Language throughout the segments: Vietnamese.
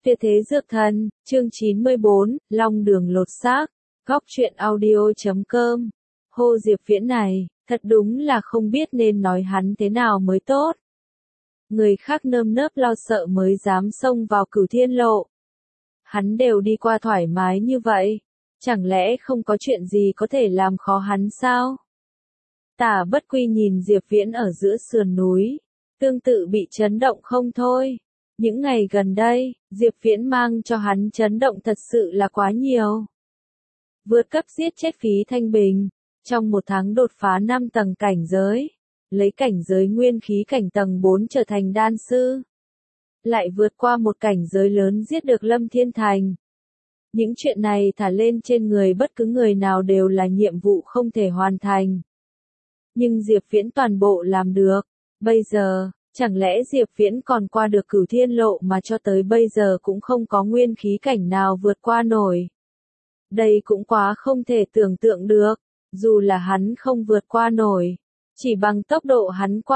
Tuyệt thế dược thần, chương 94, Long đường lột xác, góc truyện audio.com. Hô Diệp Viễn này, thật đúng là không biết nên nói hắn thế nào mới tốt. Người khác nơm nớp lo sợ mới dám xông vào Cửu Thiên Lộ. Hắn đều đi qua thoải mái như vậy, chẳng lẽ không có chuyện gì có thể làm khó hắn sao? Tả Bất Quy nhìn Diệp Viễn ở giữa sườn núi, tương tự bị chấn động không thôi. Những ngày gần đây, Diệp Viễn mang cho hắn chấn động thật sự là quá nhiều. Vượt cấp giết chết Phí Thanh Bình, trong một tháng đột phá 5 tầng cảnh giới, lấy cảnh giới nguyên khí cảnh tầng 4 trở thành đan sư. Lại vượt qua một cảnh giới lớn giết được Lâm Thiên Thành. Những chuyện này thả lên trên người bất cứ người nào đều là nhiệm vụ không thể hoàn thành. Nhưng Diệp Viễn toàn bộ làm được. Bây giờ, chẳng lẽ Diệp Viễn còn qua được Cửu Thiên Lộ mà cho tới bây giờ cũng không có nguyên khí cảnh nào vượt qua nổi. Đây cũng quá không thể tưởng tượng được, dù là hắn không vượt qua nổi, chỉ bằng tốc độ hắn qua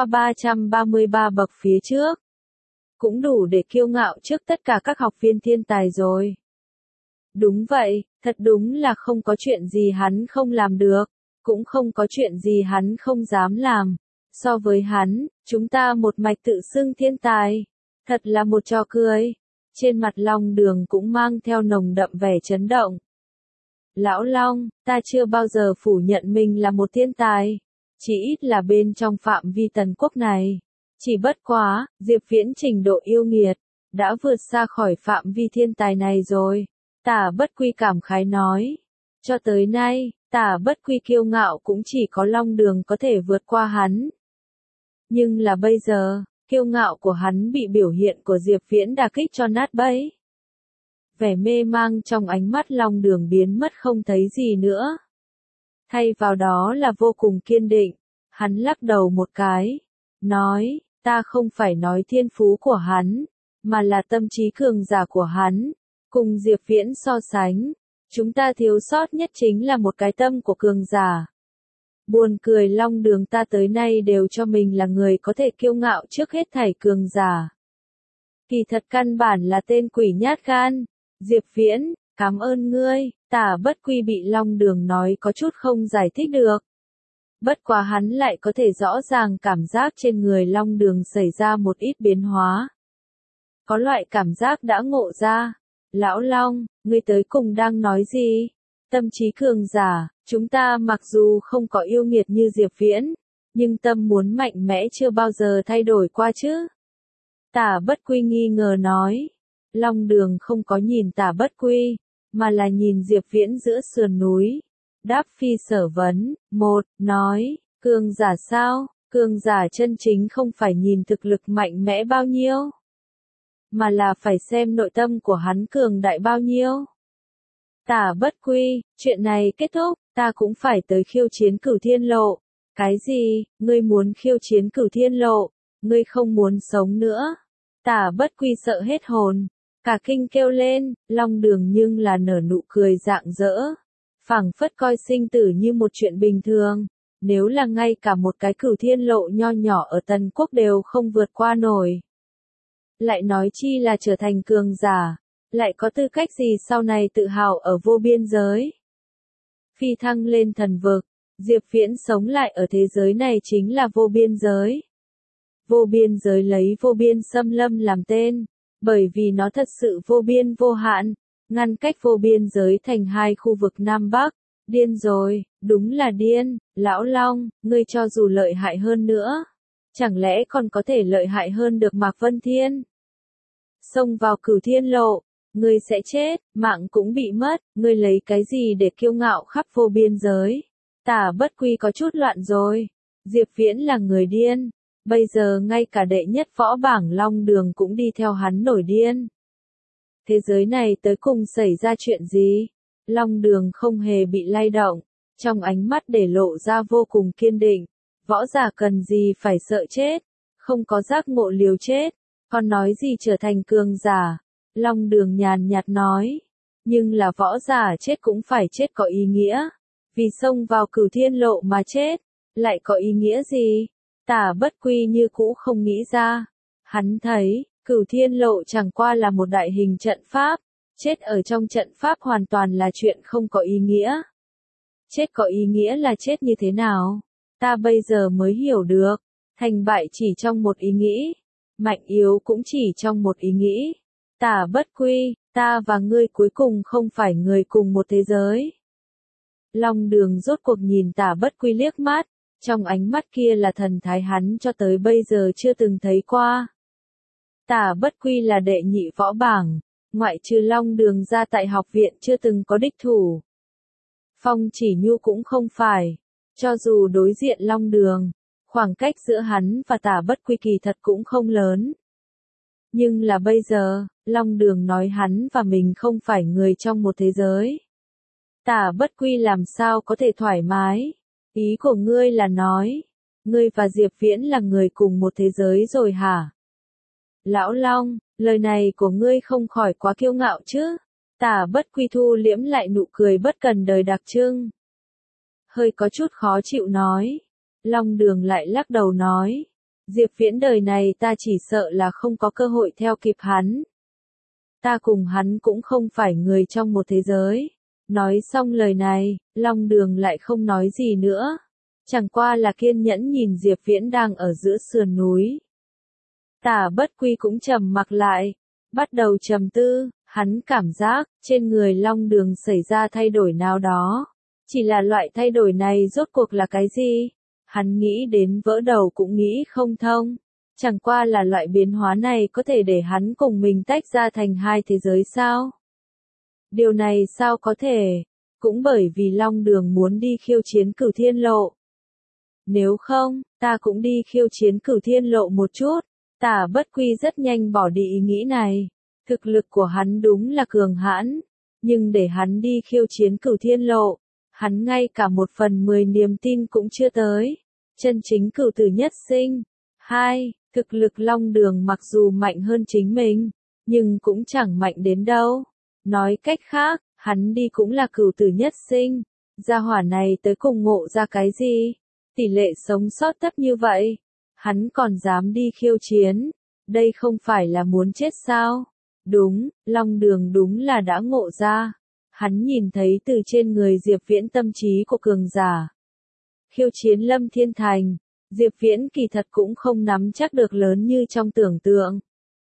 333 bậc phía trước, cũng đủ để kiêu ngạo trước tất cả các học viên thiên tài rồi. Đúng vậy, thật đúng là không có chuyện gì hắn không làm được, cũng không có chuyện gì hắn không dám làm. So với hắn, chúng ta một mạch tự xưng thiên tài, thật là một trò cười. Trên mặt Long Đường cũng mang theo nồng đậm vẻ chấn động. Lão Long, ta chưa bao giờ phủ nhận mình là một thiên tài, chỉ ít là bên trong phạm vi Tần Quốc này. Chỉ bất quá, Diệp Viễn trình độ yêu nghiệt, đã vượt xa khỏi phạm vi thiên tài này rồi. Tả Bất Quy cảm khái nói. Cho tới nay, Tả Bất Quy kiêu ngạo cũng chỉ có Long Đường có thể vượt qua hắn. Nhưng là bây giờ, kiêu ngạo của hắn bị biểu hiện của Diệp Viễn đả kích cho nát bấy. Vẻ mê mang trong ánh mắt Long Đường biến mất không thấy gì nữa. Thay vào đó là vô cùng kiên định, hắn lắc đầu một cái, nói, ta không phải nói thiên phú của hắn, mà là tâm trí cường giả của hắn. Cùng Diệp Viễn so sánh, chúng ta thiếu sót nhất chính là một cái tâm của cường giả. Buồn cười, Long Đường ta tới nay đều cho mình là người có thể kiêu ngạo trước hết thảy cường giả. Kỳ thật căn bản là tên quỷ nhát gan. Diệp Viễn, cảm ơn ngươi. Tả Bất Quy bị Long Đường nói có chút không giải thích được. Bất quá hắn lại có thể rõ ràng cảm giác trên người Long Đường xảy ra một ít biến hóa. Có loại cảm giác đã ngộ ra. Lão Long, ngươi tới cùng đang nói gì? Tâm trí cường giả, chúng ta mặc dù không có yêu nghiệt như Diệp Viễn, nhưng tâm muốn mạnh mẽ chưa bao giờ thay đổi qua chứ. Tả Bất Quy nghi ngờ nói. Long Đường không có nhìn Tả Bất Quy, mà là nhìn Diệp Viễn giữa sườn núi. Đáp phi sở vấn, nói, cường giả sao? Cường giả chân chính không phải nhìn thực lực mạnh mẽ bao nhiêu, mà là phải xem nội tâm của hắn cường đại bao nhiêu. Tả Bất Quy, chuyện này kết thúc, ta cũng phải tới khiêu chiến Cửu Thiên Lộ. Cái gì, ngươi muốn khiêu chiến Cửu Thiên Lộ, ngươi không muốn sống nữa. Tả Bất Quy sợ hết hồn, cả kinh kêu lên. Long Đường nhưng là nở nụ cười rạng rỡ, phảng phất coi sinh tử như một chuyện bình thường. Nếu là ngay cả một cái Cửu Thiên Lộ nho nhỏ ở Tần Quốc đều không vượt qua nổi, lại nói chi là trở thành cường giả, lại có tư cách gì sau này tự hào ở vô biên giới. Phi thăng lên thần vực, Diệp Viễn sống lại ở thế giới này chính là vô biên giới. Vô biên giới lấy vô biên xâm lâm làm tên, bởi vì nó thật sự vô biên vô hạn, ngăn cách vô biên giới thành hai khu vực Nam Bắc. Điên rồi, đúng là điên. Lão Long, ngươi cho dù lợi hại hơn nữa, chẳng lẽ còn có thể lợi hại hơn được Mạc Vân Thiên? Xông vào Cửu Thiên Lộ, ngươi sẽ chết, mạng cũng bị mất, ngươi lấy cái gì để kiêu ngạo khắp vô biên giới? Tả Bất Quy có chút loạn rồi. Diệp Viễn là người điên, bây giờ ngay cả đệ nhất võ bảng Long Đường cũng đi theo hắn nổi điên. Thế giới này tới cùng xảy ra chuyện gì? Long Đường không hề bị lay động, trong ánh mắt để lộ ra vô cùng kiên định. Võ giả cần gì phải sợ chết, không có giác ngộ liều chết, còn nói gì trở thành cường giả. Long Đường nhàn nhạt nói, nhưng là võ giả chết cũng phải chết có ý nghĩa, vì xông vào Cửu Thiên Lộ mà chết, lại có ý nghĩa gì? Tả Bất Quy như cũ không nghĩ ra, hắn thấy, Cửu Thiên Lộ chẳng qua là một đại hình trận pháp, chết ở trong trận pháp hoàn toàn là chuyện không có ý nghĩa. Chết có ý nghĩa là chết như thế nào? Ta bây giờ mới hiểu được, thành bại chỉ trong một ý nghĩ, mạnh yếu cũng chỉ trong một ý nghĩ. Tả Bất Quy, ta và ngươi cuối cùng không phải người cùng một thế giới. Long Đường rốt cuộc nhìn Tả Bất Quy liếc mắt, trong ánh mắt kia là thần thái hắn cho tới bây giờ chưa từng thấy qua. Tả Bất Quy là đệ nhị võ bảng, ngoại trừ Long Đường ra tại học viện chưa từng có địch thủ. Phong Chỉ Nhu cũng không phải, cho dù đối diện Long Đường, khoảng cách giữa hắn và Tả Bất Quy kỳ thật cũng không lớn. Nhưng là bây giờ, Long Đường nói hắn và mình không phải người trong một thế giới. Tả Bất Quy làm sao có thể thoải mái? Ý của ngươi là nói, ngươi và Diệp Viễn là người cùng một thế giới rồi hả? Lão Long, lời này của ngươi không khỏi quá kiêu ngạo chứ? Tả Bất Quy thu liễm lại nụ cười bất cần đời đặc trưng. Hơi có chút khó chịu nói. Long Đường lại lắc đầu nói. Diệp Viễn đời này ta chỉ sợ là không có cơ hội theo kịp hắn. Ta cùng hắn cũng không phải người trong một thế giới. Nói xong lời này, Long Đường lại không nói gì nữa. Chẳng qua là kiên nhẫn nhìn Diệp Viễn đang ở giữa sườn núi. Tả Bất Quy cũng trầm mặc lại, bắt đầu trầm tư, hắn cảm giác, trên người Long Đường xảy ra thay đổi nào đó. Chỉ là loại thay đổi này rốt cuộc là cái gì? Hắn nghĩ đến vỡ đầu cũng nghĩ không thông. Chẳng qua là loại biến hóa này có thể để hắn cùng mình tách ra thành hai thế giới sao? Điều này sao có thể? Cũng bởi vì Long Đường muốn đi khiêu chiến Cửu Thiên Lộ. Nếu không, ta cũng đi khiêu chiến Cửu Thiên Lộ một chút. Tả Bất Quy rất nhanh bỏ đi ý nghĩ này. Thực lực của hắn đúng là cường hãn. Nhưng để hắn đi khiêu chiến Cửu Thiên Lộ, hắn ngay cả 1/10 niềm tin cũng chưa tới. Chân chính cửu tử nhất sinh. 2. Thực lực Long Đường mặc dù mạnh hơn chính mình, nhưng cũng chẳng mạnh đến đâu. Nói cách khác, hắn đi cũng là cửu tử nhất sinh. Gia hỏa này tới cùng ngộ ra cái gì? Tỷ lệ sống sót thấp như vậy. Hắn còn dám đi khiêu chiến. Đây không phải là muốn chết sao? Đúng, Long Đường đúng là đã ngộ ra. Hắn nhìn thấy từ trên người Diệp Viễn tâm trí của cường giả. Khiêu chiến Lâm Thiên Thành, Diệp Viễn kỳ thật cũng không nắm chắc được lớn như trong tưởng tượng.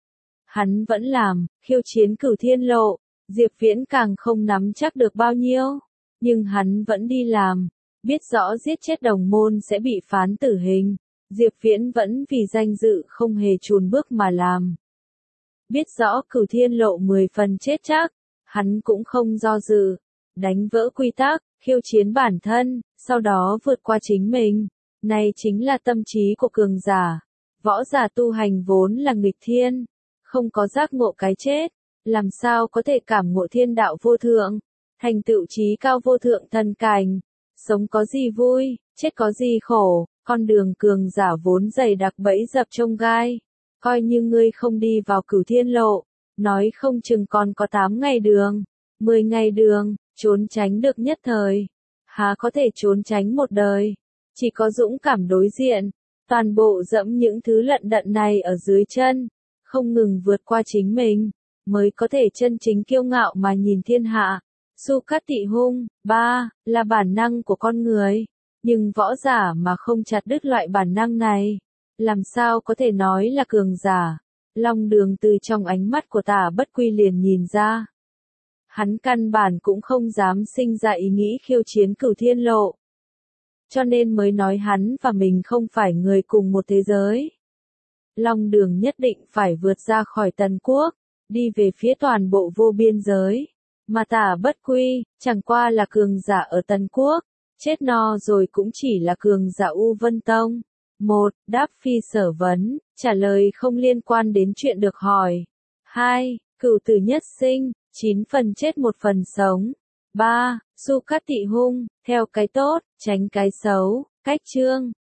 Hắn vẫn làm, khiêu chiến Cửu Thiên Lộ, Diệp Viễn càng không nắm chắc được bao nhiêu. Nhưng hắn vẫn đi làm, biết rõ giết chết đồng môn sẽ bị phán tử hình. Diệp Viễn vẫn vì danh dự không hề chùn bước mà làm. Biết rõ Cửu Thiên Lộ 10 phần chết chắc, hắn cũng không do dự, đánh vỡ quy tắc, khiêu chiến bản thân, sau đó vượt qua chính mình. Này chính là tâm trí của cường giả. Võ giả tu hành vốn là nghịch thiên, không có giác ngộ cái chết, làm sao có thể cảm ngộ thiên đạo vô thượng, thành tựu trí cao vô thượng thần cảnh. Sống có gì vui, chết có gì khổ, con đường cường giả vốn dày đặc bẫy dập chông gai. Coi như ngươi không đi vào Cửu Thiên Lộ, nói không chừng còn có 8 ngày đường, 10 ngày đường, trốn tránh được nhất thời. Há có thể trốn tránh một đời, chỉ có dũng cảm đối diện, toàn bộ dẫm những thứ lận đận này ở dưới chân, không ngừng vượt qua chính mình, mới có thể chân chính kiêu ngạo mà nhìn thiên hạ. Su Cát Tị Hung, 3, là bản năng của con người, nhưng võ giả mà không chặt đứt loại bản năng này, làm sao có thể nói là cường giả. Long Đường từ trong ánh mắt của Tả Bất Quy liền nhìn ra. Hắn căn bản cũng không dám sinh ra ý nghĩ khiêu chiến Cửu Thiên Lộ. Cho nên mới nói hắn và mình không phải người cùng một thế giới. Long Đường nhất định phải vượt ra khỏi Tần Quốc, đi về phía toàn bộ vô biên giới. Mà Tả Bất Quy, chẳng qua là cường giả ở Tần Quốc, chết no rồi cũng chỉ là cường giả U Vân Tông. 1. Đáp phi sở vấn, trả lời không liên quan đến chuyện được hỏi. 2. Cửu tử nhất sinh, 9 phần chết 1 phần sống. 3. Su Cát Tị Hung, theo cái tốt, tránh cái xấu. Cách chương